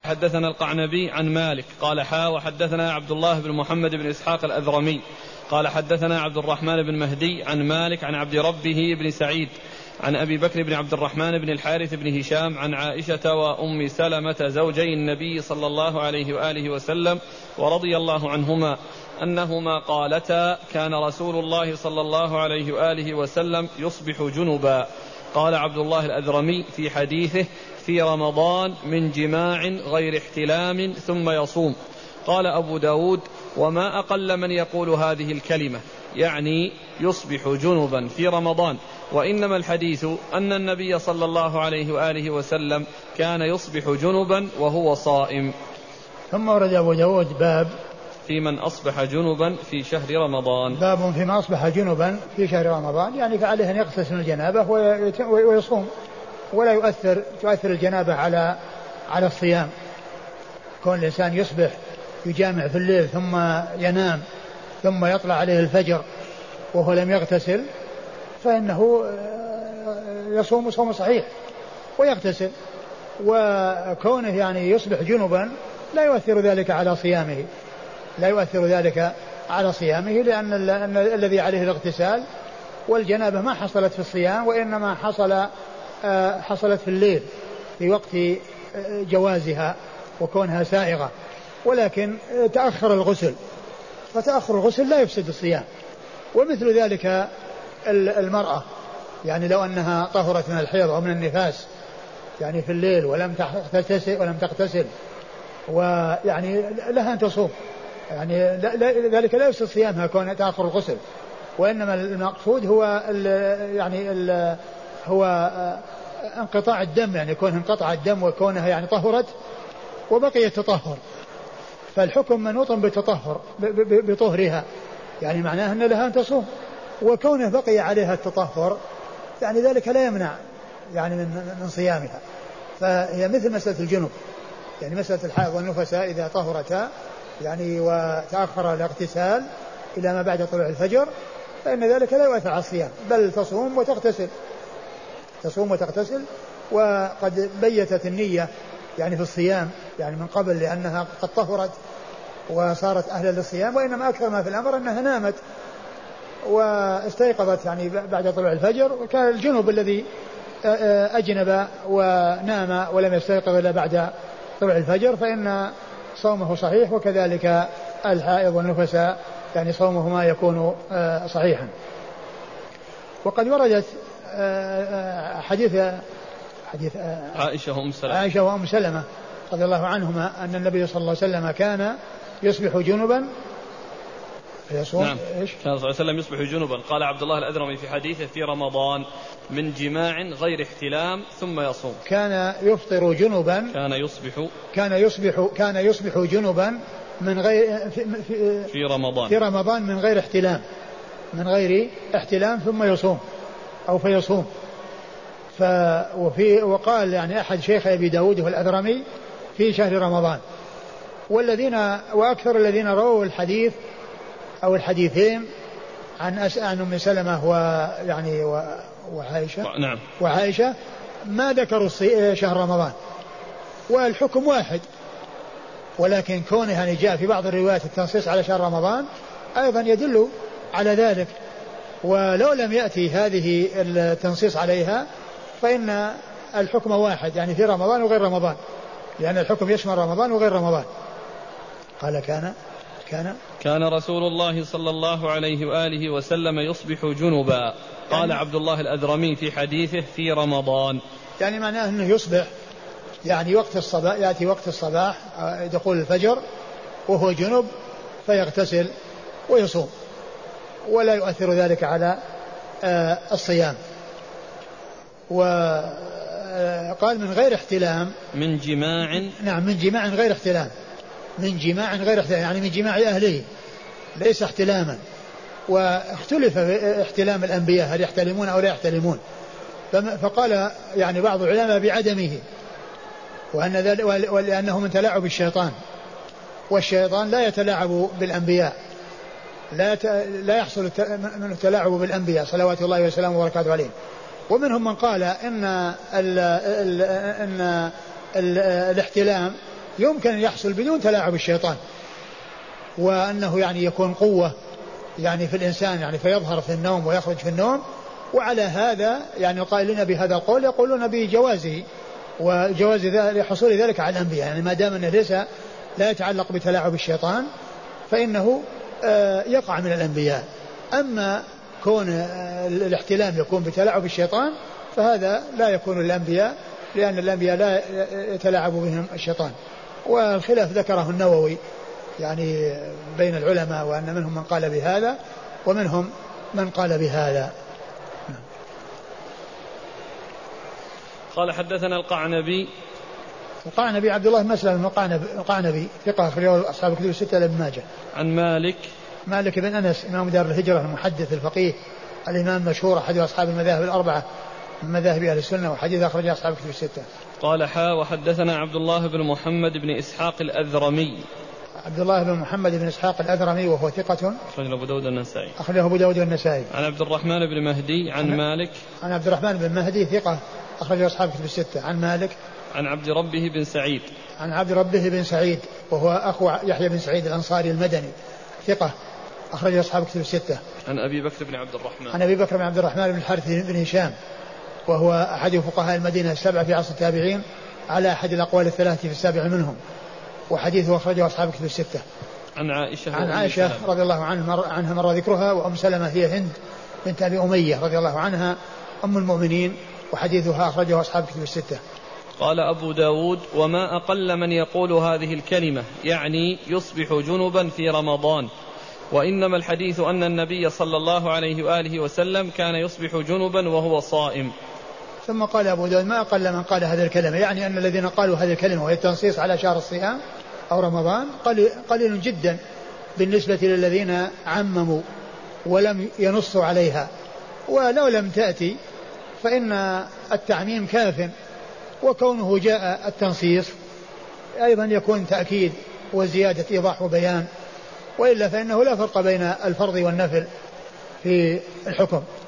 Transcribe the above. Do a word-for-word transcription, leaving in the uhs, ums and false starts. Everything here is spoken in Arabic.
حدثنا القعنبي عن مالك قال حا وحدثنا عبد الله بن محمد بن إسحاق الأذرمي قال حدثنا عبد الرحمن بن مهدي عن مالك عن عبد ربه بن سعيد عن أبي بكر بن عبد الرحمن بن الحارث بن هشام عن عائشة وأم سلمة زوجي النبي صلى الله عليه وآله وسلم ورضي الله عنهما أنهما قالتا كان رسول الله صلى الله عليه وآله وسلم يصبح جنبا. قال عبد الله الأذرمي في حديثه في رمضان من جماع غير احتلام ثم يصوم. قال أبو داود وما أقل من يقول هذه الكلمة يعني يصبح جنبا في رمضان، وإنما الحديث أن النبي صلى الله عليه وآله وسلم كان يصبح جنبا وهو صائم. ثم ورد أبو داود باب في من أصبح جنبا في شهر رمضان. باب في من أصبح جنبا في شهر رمضان، يعني فعليه أن يغتسل من الجنابة ويصوم، ولا يؤثر تؤثر الجنابة على على الصيام. كون الإنسان يصبح يجامع في الليل ثم ينام ثم يطلع عليه الفجر وهو لم يغتسل فإنه يصوم صوم صحيح ويغتسل، وكونه يعني يصبح جنبا لا يؤثر ذلك على صيامه لا يؤثر ذلك على صيامه لأن الذي عليه الاغتسال والجنابة ما حصلت في الصيام، وإنما حصل حصلت في الليل في وقت جوازها وكونها سائغة، ولكن تأخر الغسل، فتأخر الغسل لا يفسد الصيام. ومثل ذلك المرأة، يعني لو أنها طهرت من الحيض أو من النفاس يعني في الليل ولم تغتسل ولم تغتسل ويعني لها أن تصوم، يعني ذلك لا يفسد صيامها كون تأخر الغسل، وإنما المقصود هو ال يعني ال هو انقطاع الدم، يعني كونه انقطع الدم وكونها يعني طهرت وبقي التطهر، فالحكم منوط بالتطهر بطهرها، يعني معناه أن لها أن تصوم، وكونه بقي عليها التطهر يعني ذلك لا يمنع يعني من, من صيامها. فهي مثل مسألة الجنوب، يعني مسألة الحائض والنفساء إذا طهرتا يعني وتأخر الاغتسال إلى ما بعد طلوع الفجر فإن ذلك لا يؤثر على الصيام، بل تصوم وتغتسل تصوم وتغتسل وقد بيتت النية يعني في الصيام يعني من قبل لأنها قد طهرت وصارت أهلا للصيام، وإنما أكثر ما في الأمر أنها نامت واستيقظت يعني بعد طلوع الفجر، وكان الجنوب الذي أجنب ونام ولم يستيقظ إلا بعد طلوع الفجر فإن صومه صحيح، وكذلك الحائض والنفساء يعني صومهما يكون صحيحا. وقد وردت حديث حديث عائشة وأم سلمة عائشة وأم سلمة رضي الله عنهما أن النبي صلى الله عليه وسلم كان يصبح جنبا فيصوم. نعم. إيش؟ كان صلى الله عليه وسلم يصبح جنبا. قال عبد الله الأذرمي في حديثه في رمضان من جماع غير احتلام ثم يصوم. كان يفطر جنبا كان يصبح كان يصبح كان يصبح جنبا من غير في, في, في رمضان في رمضان من غير احتلام من غير احتلام ثم يصوم أو فيصوم. ف وفي وقال يعني أحد شيخ أبي داود والأذرمي في شهر رمضان. والذين وأكثر الذين رووا الحديث أو الحديثين عن أسأل أم سلمة ويعني وعائشة نعم وعائشة ما ذكروا شهر رمضان، والحكم واحد، ولكن كونه يعني جاء في بعض الروايات التنصيص على شهر رمضان أيضا يدل على ذلك، ولو لم يأتي هذه التنصيص عليها فإن الحكم واحد، يعني في رمضان وغير رمضان، لأن الحكم يشمل رمضان وغير رمضان. قال كان كان كان رسول الله صلى الله عليه وآله وسلم يصبح جنبا. قال عبد الله الأذرمي في حديثه في رمضان، يعني معناه أنه يصبح يعني وقت الصباح، يأتي وقت الصباح دخول الفجر وهو جنب فيغتسل ويصوم ولا يؤثر ذلك على الصيام. وقال من غير احتلام من جماع نعم من جماع غير احتلام من جماع غير احتلام يعني من جماع أهله ليس احتلاما. واختلف في احتلام الأنبياء هل يحتلمون أو لا يحتلمون، فقال يعني بعض العلماء بعدمه، وأن ذلك ولأنه من تلاعب الشيطان، والشيطان لا يتلاعب بالأنبياء، لا لا يحصل من التلاعب بالأنبياء صلوات الله وسلامه وبركاته عليهم. ومنهم من قال إن ال ال إن ال الاحتلام يمكن أن يحصل بدون تلاعب الشيطان، وأنه يعني يكون قوة يعني في الإنسان يعني فيظهر في النوم ويخرج في النوم. وعلى هذا يعني القائلين بهذا القول يقولون بجوازه وجواز حصول ذلك على الأنبياء، يعني ما دام أنه ليس لا يتعلق بتلاعب الشيطان فإنه يقع من الأنبياء. أما كون الاحتلام يكون بتلاعب الشيطان فهذا لا يكون الأنبياء، لأن الأنبياء لا يتلاعب بهم الشيطان. والخلاف ذكره النووي يعني بين العلماء، وأن منهم من قال بهذا ومنهم من قال بهذا. قال حدثنا القعنبي. القعنبي عبد الله بن مسلم القعنبي ثقة أخرجه أصحاب الكتب الستة لابن ماجه. عن مالك. مالك بن أنس إمام دار الهجرة المحدث الفقيه الإمام المشهور أحد أصحاب المذاهب الأربعة من مذاهب أهل السنة، وحديث أخرجه أصحاب الكتب الستة. قال حا وحدثنا عبد الله بن محمد بن إسحاق الأذرمي. عبد الله بن محمد بن إسحاق الأذرمي وهو ثقة أخرجه أبو داود النسائي. أخرجه أبو داود النسائي. عن عبد الرحمن بن مهدي عن, عن مالك. عن عبد الرحمن بن مهدي ثقة أخرجه أصحاب الكتب الستة. عن مالك. عن عبد ربه بن سعيد. عن عبد ربه بن سعيد وهو أخو يحيى بن سعيد الأنصاري المدني ثقة أخرجه أصحاب الكتب الستة. عن أبي بكر بن عبد الرحمن. عن أبي بكر بن عبد الرحمن بن الحارث بن هشام وهو أحد فقهاء المدينة السبعة في عصر التابعين على أحد الأقوال الثلاثة في السابع منهم، وحديثه أخرجه أصحاب الكتب الستة. عن عائشة. عن عائشة رضي الله عنها مر ذكرها، وأم سلمة هي هند بنت أبي أمية رضي الله عنها أم المؤمنين، وحديثها أخرجه أصحاب الكتب الستة. قال أبو داود وما أقل من يقول هذه الكلمة يعني يصبح جنبا في رمضان، وإنما الحديث أن النبي صلى الله عليه وآله وسلم كان يصبح جنبا وهو صائم. ثم قال أبو داود ما أقل من قال هذه الكلمة، يعني أن الذين قالوا هذه الكلمة وهي التنصيص على شهر الصيام أو رمضان قليل جدا بالنسبة للذين عمموا ولم ينصوا عليها. ولو لم تأتي فإن التعميم كاف، وكونه جاء التنصيص أيضا يكون تأكيد وزيادة إيضاح وبيان، وإلا فإنه لا فرق بين الفرض والنفل في الحكم.